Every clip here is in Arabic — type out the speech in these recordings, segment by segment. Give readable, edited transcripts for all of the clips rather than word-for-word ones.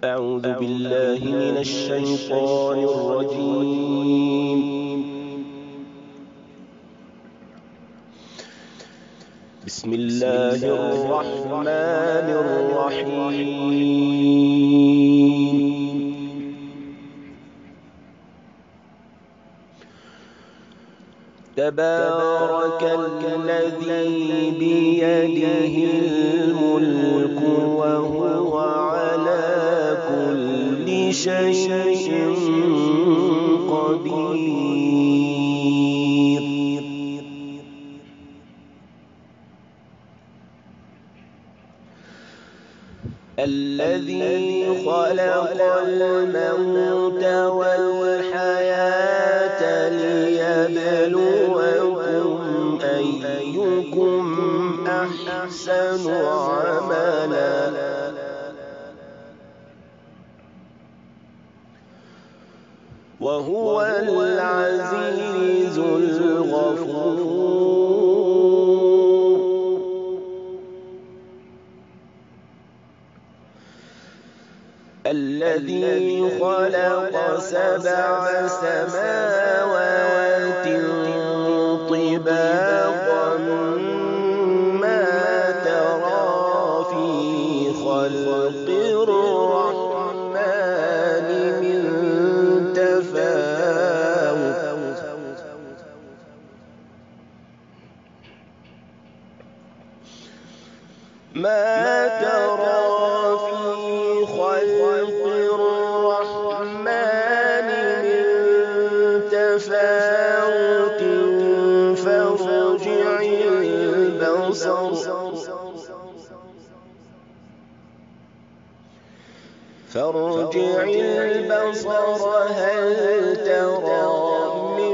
أعوذ بالله من الشيطان الرجيم. بسم الله الرحمن الرحيم. تبارك الذي بيده الملك وهو على كل شيء قدير. الذي خلق الموت والحياة ليبلوكم أيكم أحسن عملا وهو العزيز الغفور. الذي خلق 7 سماوات طباقا ما ترى في خلق الرحمن من تفاوت ما ترى في خلق الرحمن من تفاوت فارجع البصر هل ترى من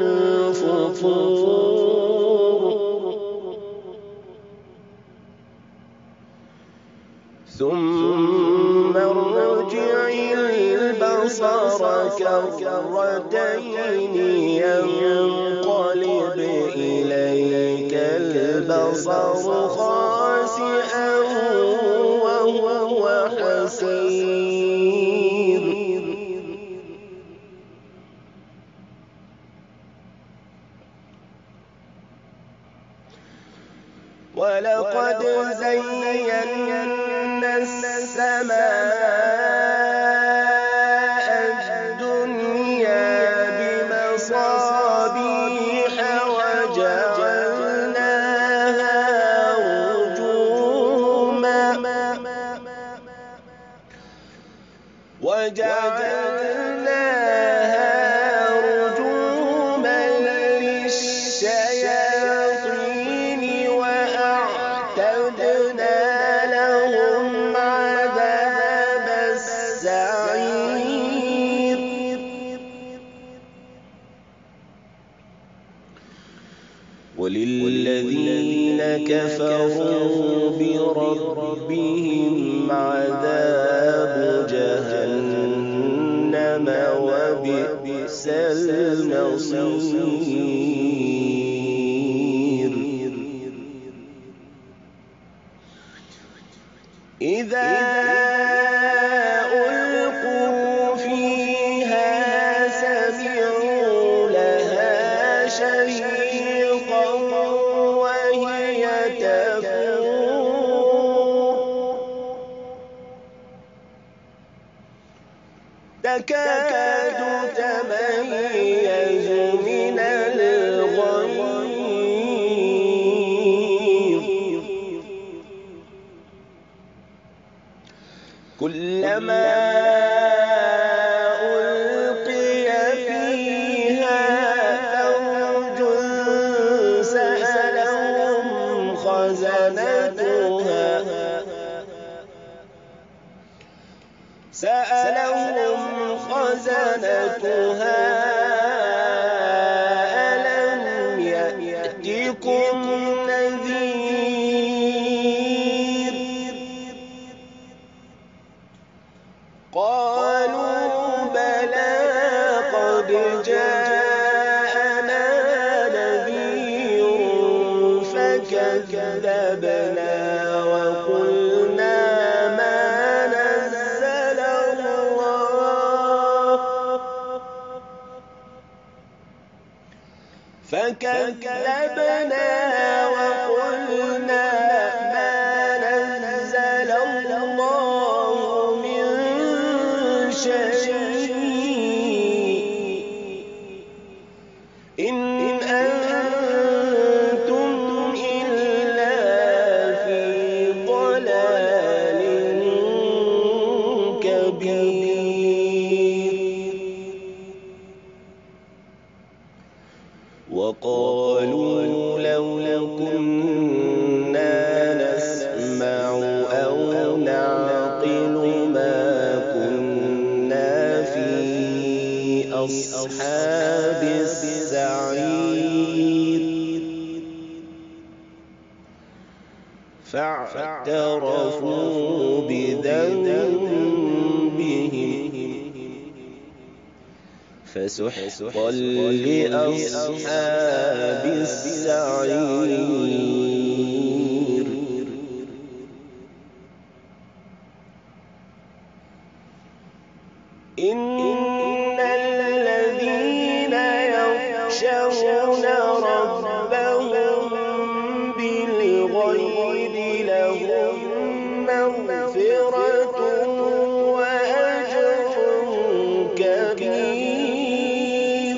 فطور ثم ارجع البصر كرتين ينقلب إليك البصر خاسئا وهو حسير. ولقد زينا السماء الدنيا بمصابيح وجعلناها رجوما للشياطين وأعتدنا لهم عذاب السعير. وللذين كفروا بربهم عذاب جهنم وبئس المصير. إذا ألقوا فيها سمعوا لها شهيقا وهي تفور تكاد تميز من الغيظ كلما ألقي فيها فوج سألهم خزنتها ألم يأتكم نذير قالوا بلى قد جاءنا نذير فكذبنا وقلنا ما نزل فكذبنا وقلنا ما نزل الله من شيء إن أنتم إلا في ضلال كبير وقالوا لو كنا نسمع أو نعقل ما كنا في أصحاب السعير فاعترفوا بذنبهم فسحقا لأصحاب السعير إن الذين يخشون ربهم بالغيب لهم مغفرة وأجر كبير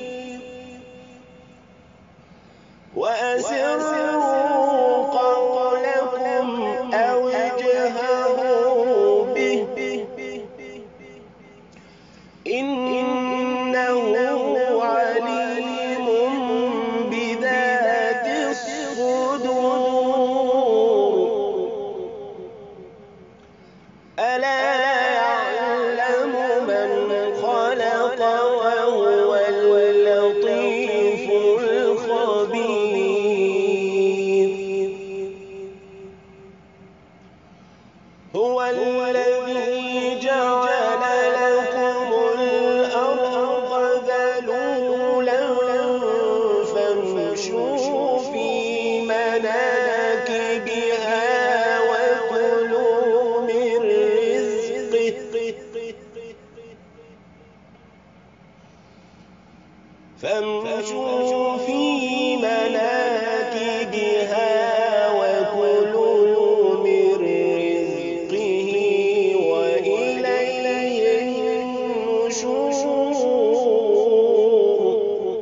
وأسروا قولكم أو اجهروا به إنه عليم بذات الصدور ألا يعلم من خلق وهو اللطيف الخبير هو الذي جعل لكم الأرض ذلولا فامشوا في مناكبها وكلوا من رزقه وإليه النشور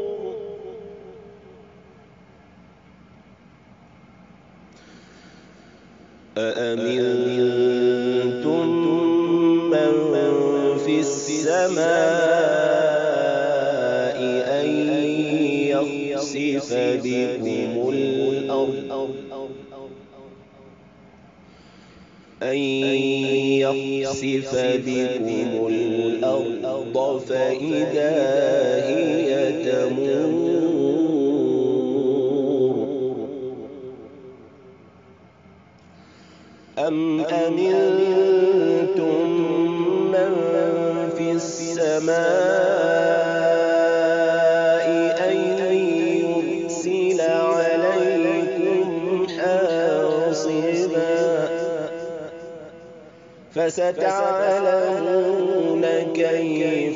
أأمنتم من في السماء أن يخسف بكم الأرض فإذا هي تمور أم أمنتم من في السماء أن يرسل عليكم حاصبا فستعلمون كيف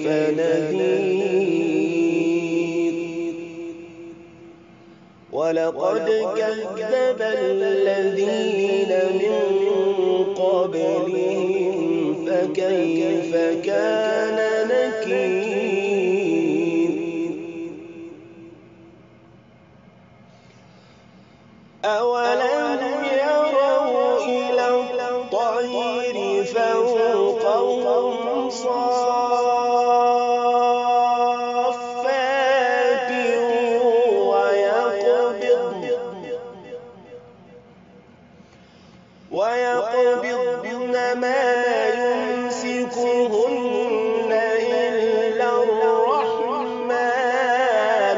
نذير ولقد كذب الذين من قبلهم فكيف كان نكير أولم يروا إلى الطير فوقهم صافات ويقبضن ما يمسكهن إلا الرحمن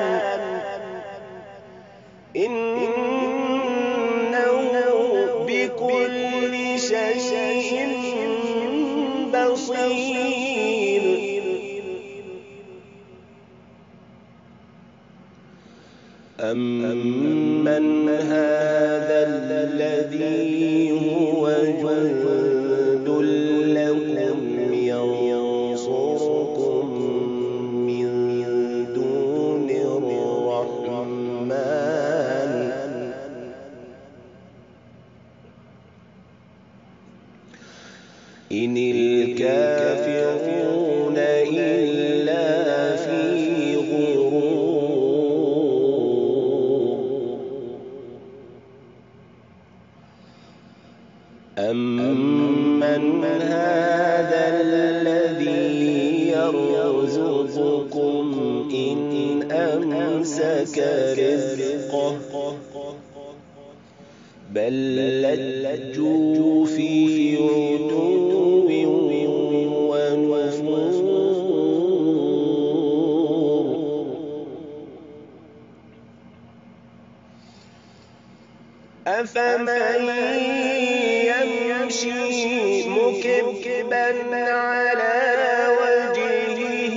إنه بكل شيء بصير أمن هذا الذي هو جند لكم ينصركم من دون الرحمن إن الكافرون إلا في غرور أمن هذا الذي يرزقكم إن أمسك رزقه بل لجوا في عتو ونفور أفمن يمشي مكبا على وجهه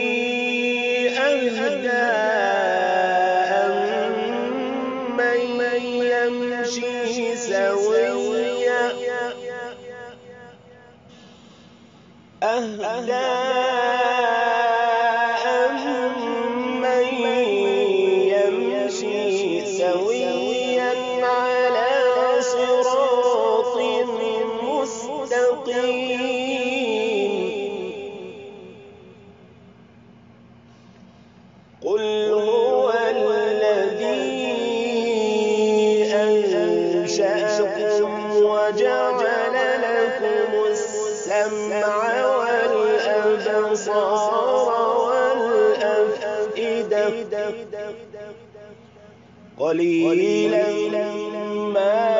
أهدى أمن يمشي سويا على صراط مستقيم قل هو الذي أنشأكم وجعل لكم السمع والأبصار والأفئدة قليلا ما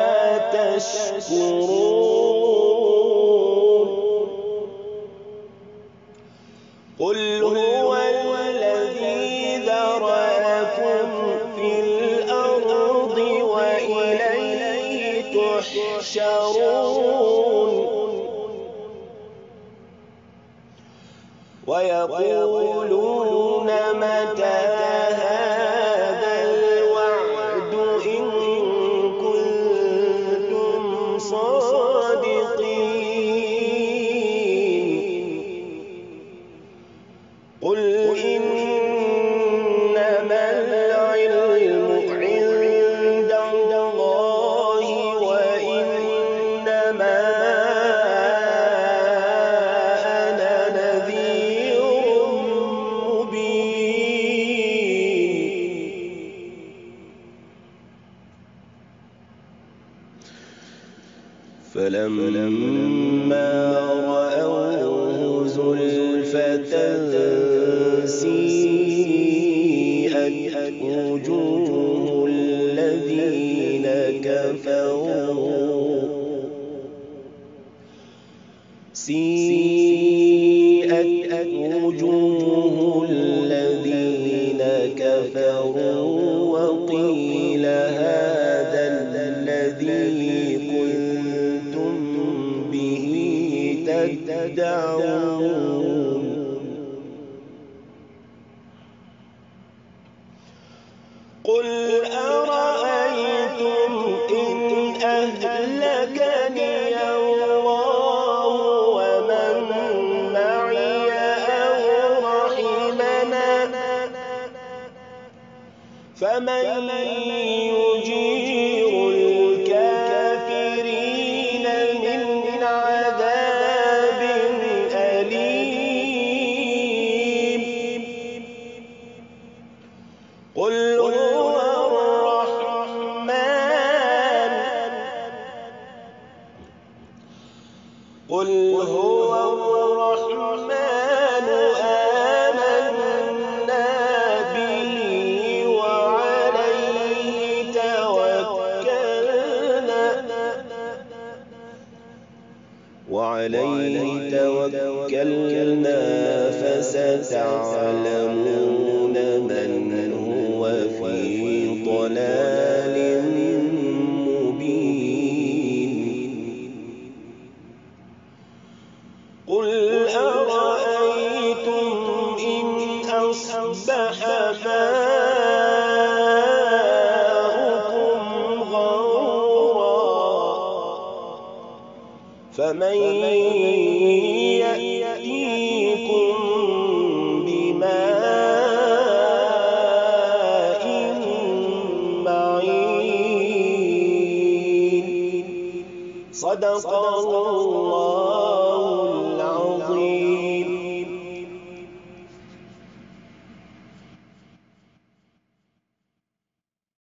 تشكرون قل هو الذي ذرأكم في الأرض وإليه تحشرون ويقولون متى هذا الوعد إن كنتم صادقين قل إنما العلم عند الله وإنما أنا نذير فلما رأوه زلفة سيئت وجوه الذين كفروا وقيل هذا الذي كنتم به تدعون قل أرأيتم إن أهلكني الله ومن معي أو رحمنا فمن يجير الكافرين من عذاب أليم قل هو الرحمن آمنا به وعليه توكلنا فستعلمون من هو في ضلال مبين قل أرأيتم إن أصبح ماؤكم غورا فمن يأتيكم بماء معين صدق الله